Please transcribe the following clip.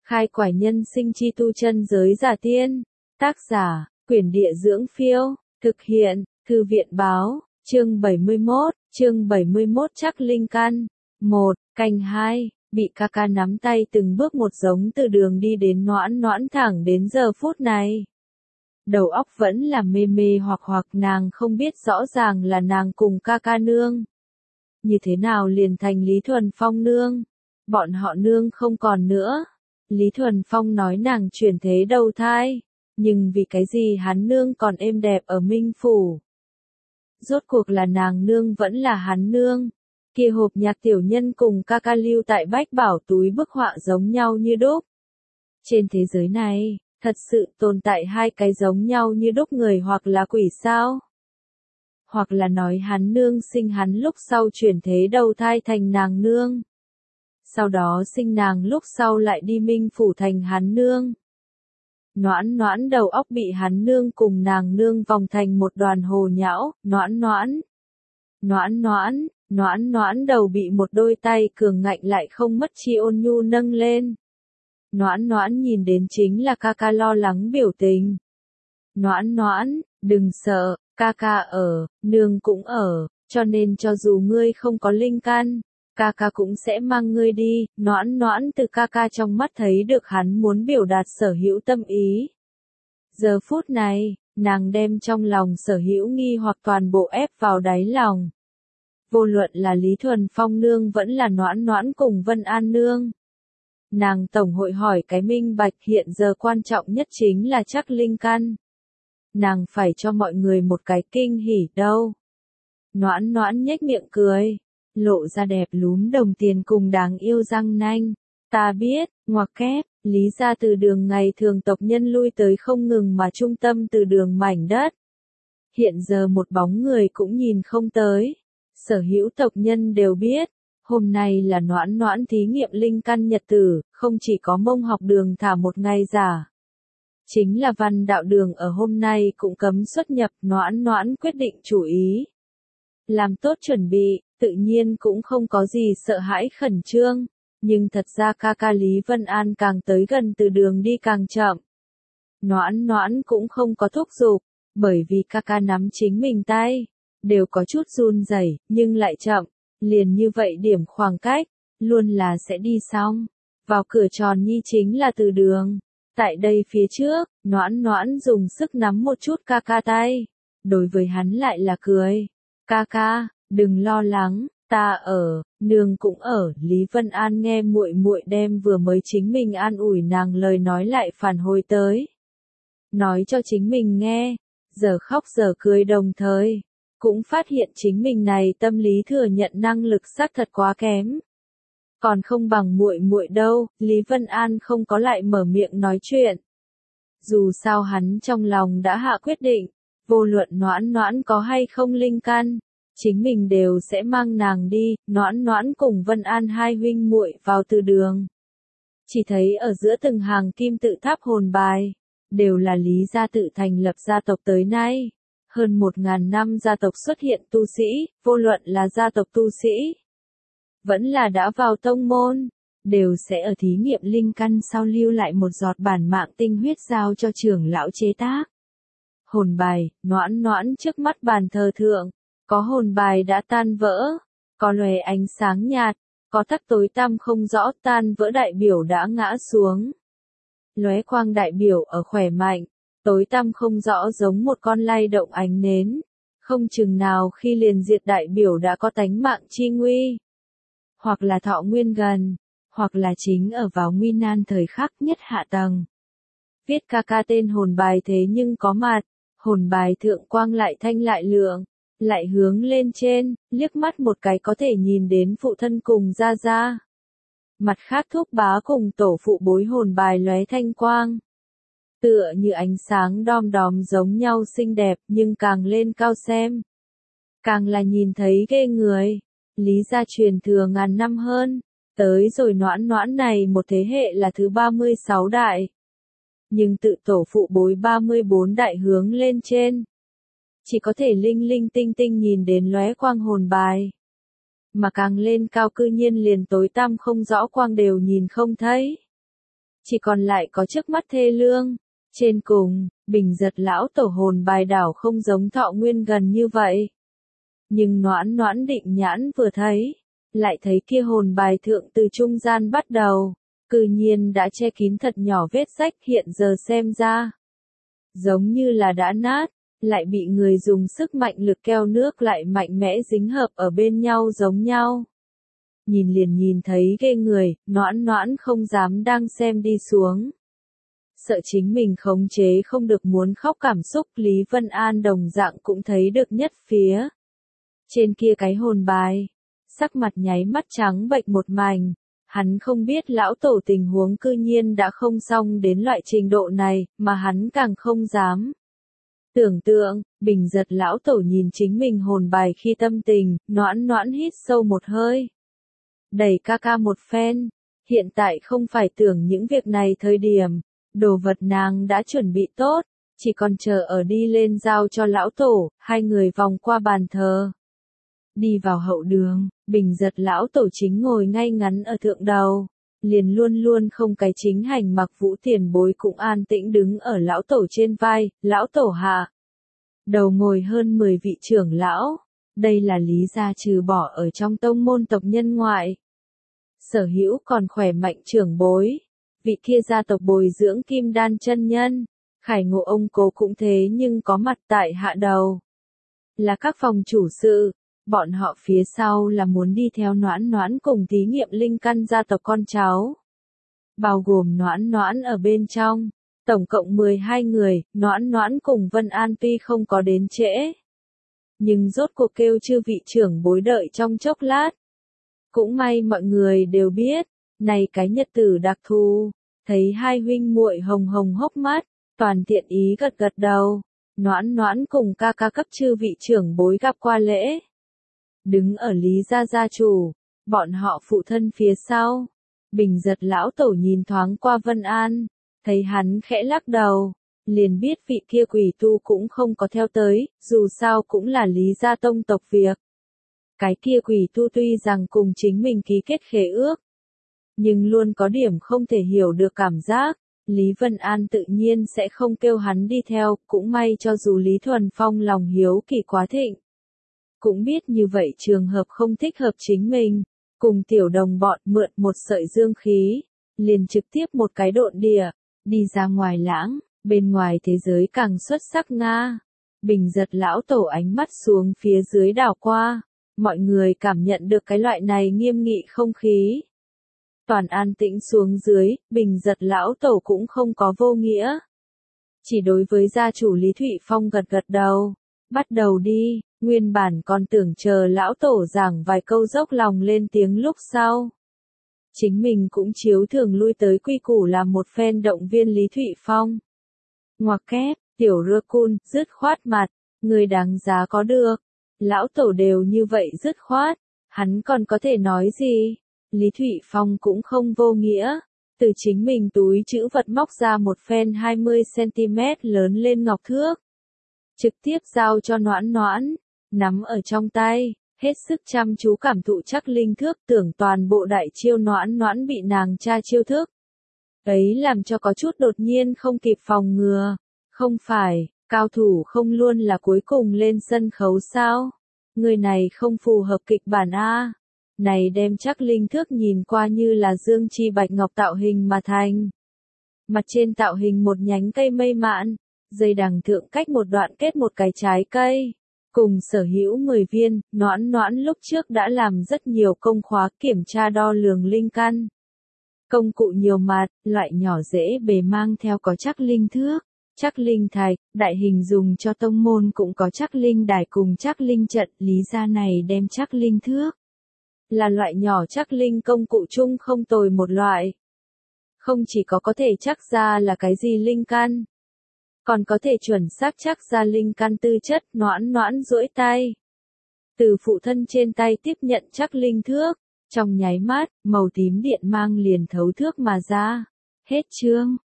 Khai quải nhân sinh chi tu chân giới giả tiên. Tác giả, Quyển Địa Dưỡng Phiêu. Thực hiện, Thư viện Báo. Chương 71 chắc linh căn. 1. Canh 2. Bị ca ca nắm tay từng bước một giống từ đường đi đến Noãn Noãn thẳng đến giờ phút này. Đầu óc vẫn là mê mê hoặc nàng không biết rõ ràng là nàng cùng ca ca nương. Như thế nào liền thành Lý Thuần Phong nương? Bọn họ nương không còn nữa. Lý Thuần Phong nói nàng chuyển thế đầu thai. Nhưng vì cái gì hắn nương còn êm đẹp ở Minh Phủ? Rốt cuộc là nàng nương vẫn là hắn nương. Kia hộp nhạc tiểu nhân cùng ca ca lưu tại Bách Bảo túi bức họa giống nhau như đúc. Trên thế giới này, thật sự tồn tại hai cái giống nhau như đúc người hoặc là quỷ sao? Hoặc là nói hắn nương sinh hắn lúc sau chuyển thế đầu thai thành nàng nương. Sau đó sinh nàng lúc sau lại đi Minh Phủ thành hắn nương. Noãn Noãn đầu óc bị hắn nương cùng nàng nương vòng thành một đoàn hồ nhão, Noãn Noãn đầu bị một đôi tay cường ngạnh lại không mất chi ôn nhu nâng lên. Noãn Noãn nhìn đến chính là ca ca lo lắng biểu tình. Noãn Noãn, đừng sợ, ca ca ở, nương cũng ở, cho nên cho dù ngươi không có linh căn, ca ca cũng sẽ mang ngươi đi. Noãn Noãn từ ca ca trong mắt thấy được hắn muốn biểu đạt sở hữu tâm ý. Giờ phút này, nàng đem trong lòng sở hữu nghi hoặc toàn bộ ép vào đáy lòng. Vô luận là Lý Thuần Phong nương vẫn là Noãn Noãn cùng Vân An nương. Nàng tổng hội hỏi cái minh bạch, hiện giờ quan trọng nhất chính là chắc linh căn. Nàng phải cho mọi người một cái kinh hỉ đâu. Noãn Noãn nhếch miệng cười, lộ ra đẹp lúm đồng tiền cùng đáng yêu răng nanh. Ta biết, ngoặc kép, Lý gia từ đường ngày thường tộc nhân lui tới không ngừng mà trung tâm từ đường mảnh đất. Hiện giờ một bóng người cũng nhìn không tới. Sở hữu tộc nhân đều biết, hôm nay là Noãn Noãn thí nghiệm linh căn nhật tử, không chỉ có Mông học đường thả một ngày giả. Chính là Văn đạo đường ở hôm nay cũng cấm xuất nhập. Noãn Noãn quyết định chủ ý. Làm tốt chuẩn bị, tự nhiên cũng không có gì sợ hãi khẩn trương, nhưng thật ra ca ca Lý Vân An càng tới gần từ đường đi càng chậm. Noãn Noãn cũng không có thúc giục, bởi vì ca ca nắm chính mình tay, đều có chút run rẩy, nhưng lại chậm, liền như vậy điểm khoảng cách, luôn là sẽ đi xong. Vào cửa tròn nhi chính là từ đường. Tại đây phía trước, Noãn Noãn dùng sức nắm một chút ca ca tay, đối với hắn lại là cười. Ca ca, đừng lo lắng, ta ở, nương cũng ở. Lý Vân An nghe muội muội đem vừa mới chính mình an ủi nàng lời nói lại phản hồi tới. Nói cho chính mình nghe, giờ khóc giờ cười đồng thời, cũng phát hiện chính mình này tâm lý thừa nhận năng lực xác thật quá kém. Còn không bằng muội muội đâu. Lý Vân An không có lại mở miệng nói chuyện. Dù sao hắn trong lòng đã hạ quyết định, vô luận Noãn Noãn có hay không linh căn, chính mình đều sẽ mang nàng đi. Noãn Noãn cùng Vân An hai huynh muội vào từ đường. Chỉ thấy ở giữa từng hàng kim tự tháp hồn bài, đều là Lý gia tự thành lập gia tộc tới nay. Hơn 1000 năm gia tộc xuất hiện tu sĩ, vô luận là gia tộc tu sĩ, vẫn là đã vào tông môn, đều sẽ ở thí nghiệm linh căn sau lưu lại một giọt bản mạng tinh huyết giao cho trưởng lão chế tác. Hồn bài. Noãn Noãn trước mắt bàn thờ thượng, có hồn bài đã tan vỡ, có lóe ánh sáng nhạt, có tắc tối tăm không rõ. Tan vỡ đại biểu đã ngã xuống, lóe quang đại biểu ở khỏe mạnh, tối tăm không rõ giống một con lay động ánh nến, không chừng nào khi liền diệt đại biểu đã có tánh mạng chi nguy, hoặc là thọ nguyên gần, hoặc là chính ở vào nguy nan thời khắc nhất hạ tầng. Viết ca ca tên hồn bài thế nhưng có mặt, hồn bài thượng quang lại thanh lại lượng, lại hướng lên trên, liếc mắt một cái có thể nhìn đến phụ thân cùng gia gia. Mặt khác thúc bá cùng tổ phụ bối hồn bài lóe thanh quang. Tựa như ánh sáng đom đóm giống nhau xinh đẹp, nhưng càng lên cao xem, càng là nhìn thấy ghê người. Lý gia truyền thừa ngàn năm hơn, tới rồi Noãn Noãn này một thế hệ là thứ 36 đại. Nhưng tự tổ phụ bối 34 đại hướng lên trên, chỉ có thể linh linh tinh tinh nhìn đến lóe quang hồn bài. Mà càng lên cao cư nhiên liền tối tăm không rõ quang đều nhìn không thấy. chỉ còn lại có trước mắt thê lương. Trên cùng, Bình Giật lão tổ hồn bài đảo không giống Thọ Nguyên gần như vậy. Nhưng Noãn Noãn Định nhãn vừa thấy, lại thấy kia hồn bài thượng từ trung gian bắt đầu, cư nhiên đã che kín thật nhỏ vết rách, hiện giờ xem ra giống như là đã nát, lại bị người dùng sức mạnh lực keo nước lại mạnh mẽ dính hợp ở bên nhau giống nhau. Nhìn liền nhìn thấy ghê người, Noãn Noãn không dám đang xem đi xuống. Sợ chính mình khống chế không được muốn khóc cảm xúc, Lý Vân An đồng dạng cũng thấy được nhất phía. Trên kia cái hồn bài, sắc mặt nháy mắt trắng bệch một mảnh, hắn không biết lão tổ tình huống cư nhiên đã không xong đến loại trình độ này, mà hắn càng không dám. Tưởng tượng, Bình Giật lão tổ nhìn chính mình hồn bài khi tâm tình, Noãn Noãn hít sâu một hơi. Đẩy ca ca một phen, hiện tại không phải tưởng những việc này thời điểm, đồ vật nàng đã chuẩn bị tốt, chỉ còn chờ ở đi lên giao cho lão tổ, hai người vòng qua bàn thờ. Đi vào hậu đường, Bình Giật lão tổ chính ngồi ngay ngắn ở thượng đầu, liền luôn luôn không cái chính hành Mặc Vũ tiền bối cũng an tĩnh đứng ở lão tổ trên vai, lão tổ hạ. Đầu ngồi hơn 10 vị trưởng lão, đây là Lý gia trừ bỏ ở trong tông môn tộc nhân ngoại. Sở hữu còn khỏe mạnh trưởng bối, vị kia gia tộc bồi dưỡng Kim Đan chân nhân, Khải Ngộ ông cố cũng thế nhưng có mặt tại hạ đầu. Là các phòng chủ sự. Bọn họ phía sau là muốn đi theo Noãn Noãn cùng thí nghiệm linh căn gia tộc con cháu. Bao gồm Noãn Noãn ở bên trong, tổng cộng 12 người, Noãn Noãn cùng Vân An tuy không có đến trễ. Nhưng rốt cuộc kêu chư vị trưởng bối đợi trong chốc lát. Cũng may mọi người đều biết, này cái nhật tử đặc thù, thấy hai huynh muội hồng hồng hốc mắt, toàn thiện ý gật gật đầu. Noãn Noãn cùng ca ca cấp chư vị trưởng bối gặp qua lễ. Đứng ở Lý gia gia chủ, bọn họ phụ thân phía sau. Bình Giật lão tổ nhìn thoáng qua Vân An, thấy hắn khẽ lắc đầu, liền biết vị kia quỷ tu cũng không có theo tới, dù sao cũng là Lý gia tông tộc việc. Cái kia quỷ tu tuy rằng cùng chính mình ký kết khế ước, nhưng luôn có điểm không thể hiểu được cảm giác, Lý Vân An tự nhiên sẽ không kêu hắn đi theo, cũng may cho dù Lý Thuần Phong lòng hiếu kỳ quá thịnh. Cũng biết như vậy trường hợp không thích hợp chính mình, cùng tiểu đồng bọn mượn một sợi dương khí, liền trực tiếp một cái độn địa, đi ra ngoài lãng, bên ngoài thế giới càng xuất sắc nga. Bình Giật lão tổ ánh mắt xuống phía dưới đảo qua, mọi người cảm nhận được cái loại này nghiêm nghị không khí. Toàn an tĩnh xuống dưới, Bình Giật lão tổ cũng không có vô nghĩa. Chỉ đối với gia chủ Lý Thụy Phong gật gật đầu, bắt đầu đi. Nguyên bản còn tưởng chờ lão tổ giảng vài câu dốc lòng lên tiếng lúc sau. Chính mình cũng chiếu thường lui tới quy củ làm một phen động viên Lý Thụy Phong. Ngoặc kép, tiểu rơ cun, dứt khoát mặt, người đáng giá có được. Lão tổ đều như vậy dứt khoát, hắn còn có thể nói gì? Lý Thụy Phong cũng không vô nghĩa. Từ chính mình túi trữ vật móc ra một phen 20cm lớn lên ngọc thước. Trực tiếp giao cho Noãn Noãn. Nắm ở trong tay, hết sức chăm chú cảm thụ chắc linh thước, tưởng toàn bộ đại chiêu Noãn Noãn bị nàng tra chiêu thức. Ấy làm cho có chút đột nhiên không kịp phòng ngừa. Không phải, cao thủ không luôn là cuối cùng lên sân khấu sao? Người này không phù hợp kịch bản A. Này đem chắc linh thước nhìn qua như là dương chi bạch ngọc tạo hình mà thành. Mặt trên tạo hình một nhánh cây mây mạn, dây đằng thượng cách một đoạn kết một cái trái cây. Cùng sở hữu 10 viên, Noãn Noãn lúc trước đã làm rất nhiều công khóa kiểm tra đo lường linh căn. Công cụ nhiều mặt, loại nhỏ dễ bề mang theo có chắc linh thước, chắc linh thạch, đại hình dùng cho tông môn cũng có chắc linh đài cùng chắc linh trận, Lý gia này đem chắc linh thước. Là loại nhỏ chắc linh công cụ chung không tồi một loại. Không chỉ có thể chắc ra là cái gì linh căn, còn có thể chuẩn xác chắc ra linh căn tư chất. Noãn Noãn duỗi tay, từ phụ thân trên tay tiếp nhận chắc linh thước, trong nháy mắt, màu tím điện mang liền thấu thước mà ra. Hết chương.